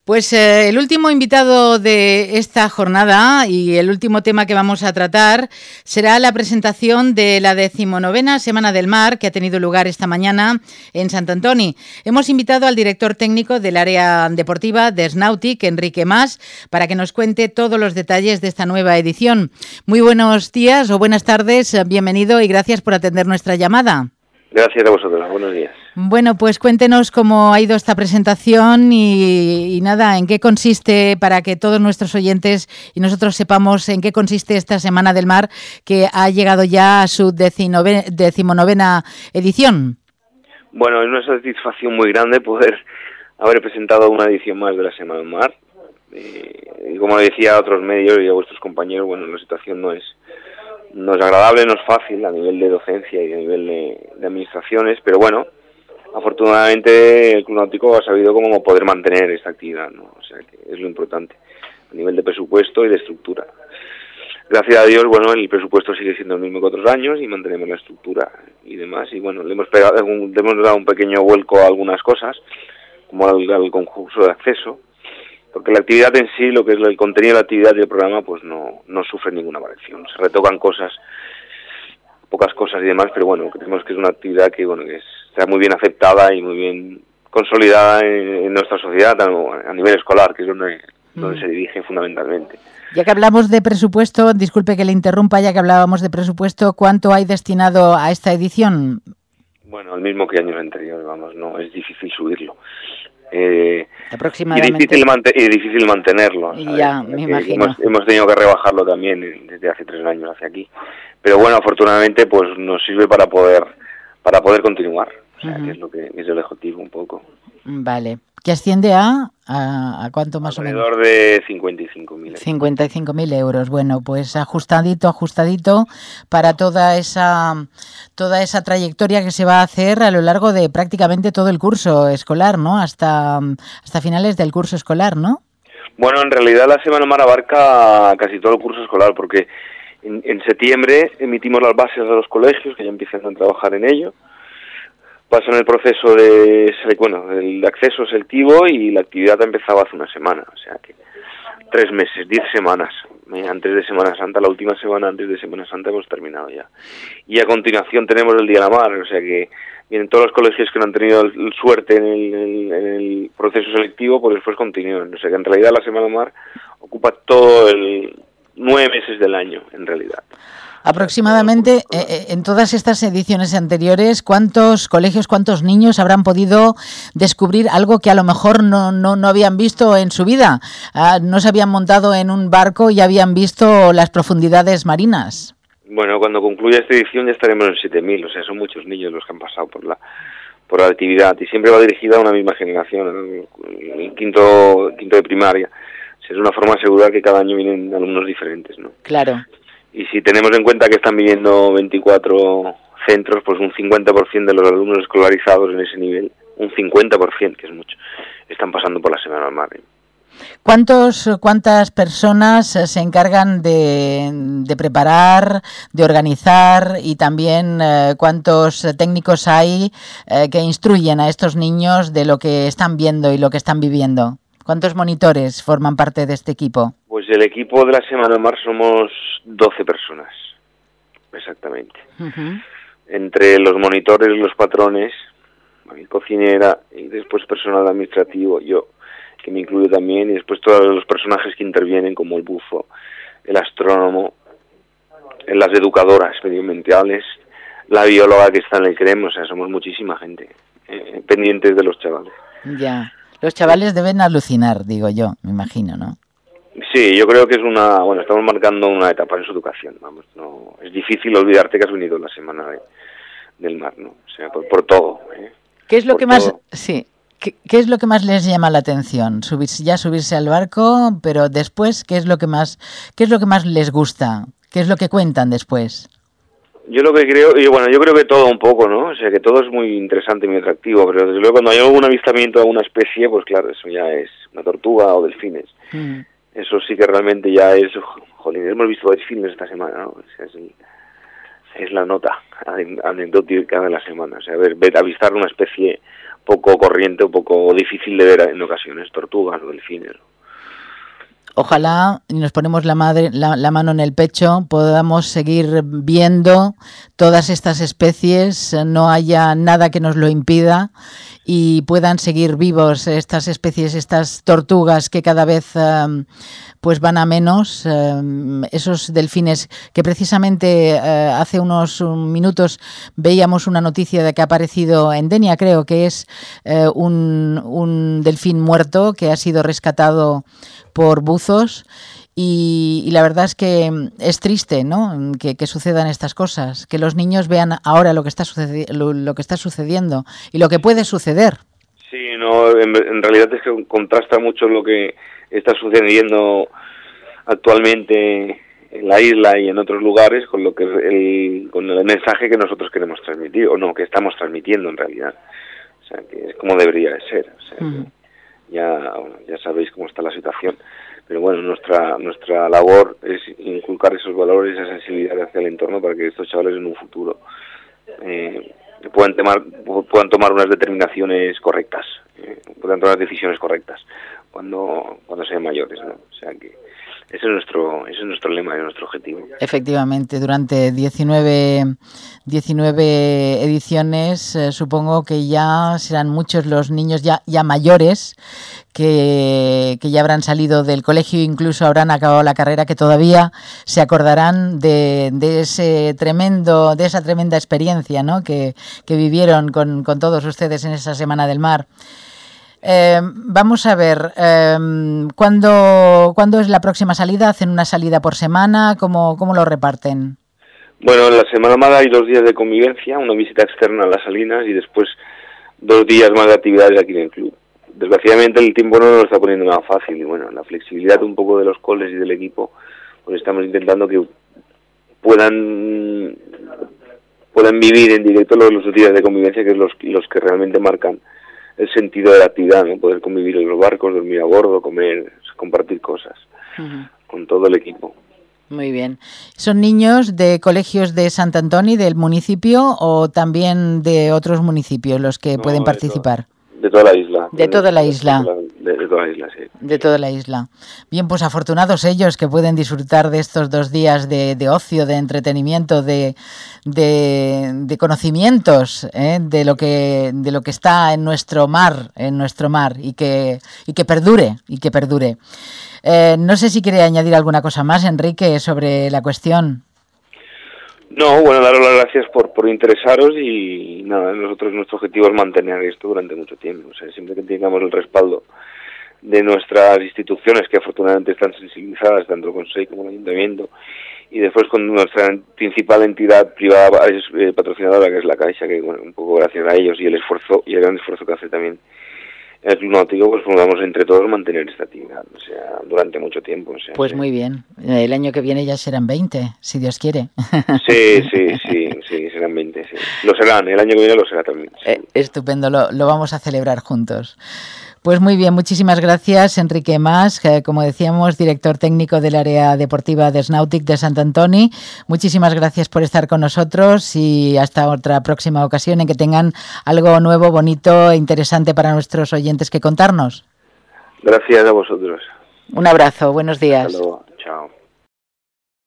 Pues el último invitado de esta jornada y el último tema que vamos a tratar será la presentación de la 19ª Semana del Mar que ha tenido lugar esta mañana en Sant Antoni. Hemos invitado al director técnico del área deportiva de Snautic, Enrique Mas, para que nos cuente todos los detalles de esta nueva edición. Muy buenos días o buenas tardes, bienvenido y gracias por atender nuestra llamada. Gracias a vosotros, buenos días. Bueno, pues cuéntenos cómo ha ido esta presentación y nada, en qué consiste, para que todos nuestros oyentes y nosotros sepamos en qué consiste esta Semana del Mar que ha llegado ya a su 19ª edición. Bueno, es una satisfacción muy grande poder haber presentado una edición más de la Semana del Mar. Y como decía a otros medios y a vuestros compañeros, bueno, la situación no es agradable, no es fácil a nivel de docencia y a nivel de administraciones, pero bueno, afortunadamente el Club Náutico ha sabido cómo poder mantener esta actividad, ¿no? O sea, que es lo importante, a nivel de presupuesto y de estructura. Gracias a Dios, bueno, el presupuesto sigue siendo el mismo que otros años y mantenemos la estructura y demás, y bueno, le hemos dado un pequeño vuelco a algunas cosas, como al concurso de acceso, porque la actividad en sí, lo que es el contenido de la actividad y el programa, pues no sufre ninguna variación. Se retocan cosas, pocas cosas y demás, pero bueno, creemos que es una actividad que bueno que está muy bien aceptada y muy bien consolidada en nuestra sociedad a nivel escolar, que es donde se dirige fundamentalmente. Ya que hablamos de presupuesto, disculpe que le interrumpa, ya que hablábamos de presupuesto, ¿cuánto hay destinado a esta edición? Bueno, el mismo que años anteriores, vamos, no es difícil subirlo. Aproximadamente. Y difícil mantenerlo, ¿sabes? Ya, me imagino. Hemos tenido que rebajarlo también desde hace 3 años hacia aquí, pero bueno, afortunadamente pues nos sirve para poder continuar, o sea, que es lo que es el objetivo un poco. Vale, que asciende a cuánto más alrededor o menos. De 55.000 euros. 55.000 euros. Bueno, pues ajustadito para toda esa trayectoria que se va a hacer a lo largo de prácticamente todo el curso escolar, ¿no? Hasta finales del curso escolar, ¿no? Bueno, en realidad la Semana Mar abarca casi todo el curso escolar, porque en septiembre emitimos las bases de los colegios que ya empiezan a trabajar en ello. Pasan el proceso el acceso selectivo y la actividad ha empezado hace una semana, o sea que 3 meses, 10 semanas, antes de Semana Santa, la última semana antes de Semana Santa hemos terminado ya. Y a continuación tenemos el Día de la Mar, o sea que vienen todos los colegios que no han tenido suerte en el proceso selectivo, pues después continúan, o sea que en realidad la Semana Mar ocupa todo 9 meses del año, en realidad. Aproximadamente, en todas estas ediciones anteriores, ¿cuántos colegios, cuántos niños habrán podido descubrir algo que a lo mejor no habían visto en su vida? No se habían montado en un barco y habían visto las profundidades marinas. Bueno, cuando concluya esta edición ya estaremos en 7.000, o sea, son muchos niños los que han pasado por la actividad y siempre va dirigida a una misma generación, el quinto de primaria. O sea, es una forma de asegurar que cada año vienen alumnos diferentes, ¿no? Claro. Y si tenemos en cuenta que están viviendo 24 centros, pues un 50% de los alumnos escolarizados en ese nivel, un 50%, que es mucho, están pasando por la Semana del Mar. ¿Cuántas personas se encargan de preparar, de organizar y también cuántos técnicos hay que instruyen a estos niños de lo que están viendo y lo que están viviendo? ¿Cuántos monitores forman parte de este equipo? Pues el equipo de la Semana del Mar somos 12 personas, exactamente. Uh-huh. Entre los monitores, los patrones, mi cocinera y después personal administrativo, yo, que me incluyo también, y después todos los personajes que intervienen como el bufo, el astrónomo, las educadoras medioambientales, la bióloga que está en el CREM, o sea, somos muchísima gente pendientes de los chavales. Ya, los chavales deben alucinar, digo yo, me imagino, ¿no? Sí, yo creo que estamos marcando una etapa en su educación, vamos, no es difícil olvidarte que has venido la Semana del Mar, ¿no? O sea, por todo, ¿Qué es lo que más, sí, qué es lo que más les llama la atención? Subirse al barco, pero después, ¿qué es lo que más les gusta? ¿Qué es lo que cuentan después? Yo creo que todo un poco, ¿no? O sea, que todo es muy interesante y muy atractivo, pero desde luego cuando hay algún avistamiento de alguna especie, pues claro, eso ya es una tortuga o delfines. Eso sí que realmente ya es, jolín, hemos visto delfines esta semana, ¿no? O sea, es la nota anecdótica de la semana. O sea, avistar una especie poco corriente o poco difícil de ver en ocasiones, tortugas o delfines. Ojalá, y nos ponemos la mano en el pecho, podamos seguir viendo todas estas especies, no haya nada que nos lo impida y puedan seguir vivos estas especies, estas tortugas que cada vez pues van a menos, esos delfines que precisamente hace unos minutos veíamos una noticia de que ha aparecido en Denia, creo que es un delfín muerto que ha sido rescatado por buzos y la verdad es que es triste, ¿no? Que sucedan estas cosas, que los niños vean ahora lo que está sucediendo y lo que puede suceder. Sí, no, en realidad es que contrasta mucho lo que está sucediendo actualmente en la isla y en otros lugares con lo que con el mensaje que nosotros queremos transmitir, o no, que estamos transmitiendo en realidad. O sea, que es como debería de ser. O sea, ya sabéis cómo está la situación, pero bueno, nuestra labor es inculcar esos valores, esa sensibilidad hacia el entorno para que estos chavales en un futuro puedan tomar unas determinaciones correctas, puedan tomar decisiones correctas cuando sean mayores, ¿no? O sea que ese es nuestro lema y nuestro objetivo. Efectivamente, durante 19 ediciones, supongo que ya serán muchos los niños ya mayores que ya habrán salido del colegio, incluso habrán acabado la carrera, que todavía se acordarán de esa tremenda experiencia, ¿no? que vivieron con todos ustedes en esa Semana del Mar. Vamos a ver, ¿cuándo es la próxima salida? ¿Hacen una salida por semana? ¿Cómo lo reparten? Bueno, en la Semana Mar hay 2 días de convivencia, una visita externa a las salinas y después 2 días más de actividades aquí en el club. Desgraciadamente el tiempo no nos lo está poniendo nada fácil y bueno, la flexibilidad un poco de los coles y del equipo, pues estamos intentando que puedan vivir en directo los días de convivencia, que es los que realmente marcan el sentido de la actividad, ¿no? Poder convivir en los barcos, dormir a bordo, comer, compartir cosas con todo el equipo. Muy bien. ¿Son niños de colegios de Sant Antoni, del municipio, o también de otros municipios los que pueden participar? De toda la isla. De toda la isla. De toda la isla, sí. De toda la isla. Bien, pues afortunados ellos que pueden disfrutar de estos 2 días de ocio, de entretenimiento, de conocimientos, de lo que está en nuestro mar y que perdure. No sé si quiere añadir alguna cosa más, Enrique, sobre la cuestión. No, bueno, daros las gracias por interesaros y nada, nuestro objetivo es mantener esto durante mucho tiempo. O sea, siempre que tengamos el respaldo de nuestras instituciones, que afortunadamente están sensibilizadas, tanto el Consejo como el Ayuntamiento, y después con nuestra principal entidad privada patrocinadora, que es la Caixa, que bueno, un poco gracias a ellos y el gran esfuerzo que hace también el Club Náutico, pues podamos entre todos mantener esta actividad, o sea, durante mucho tiempo. O sea, pues muy bien. El año que viene ya serán 20, si Dios quiere. Sí, serán 20, sí. Lo serán, el año que viene lo será también. Sí. Estupendo, lo vamos a celebrar juntos. Pues muy bien, muchísimas gracias, Enrique Mas, como decíamos, director técnico del área deportiva de Snàutic de Sant Antoni. Muchísimas gracias por estar con nosotros y hasta otra próxima ocasión en que tengan algo nuevo, bonito e interesante para nuestros oyentes que contarnos. Gracias a vosotros. Un abrazo, buenos días. Hasta luego, chao.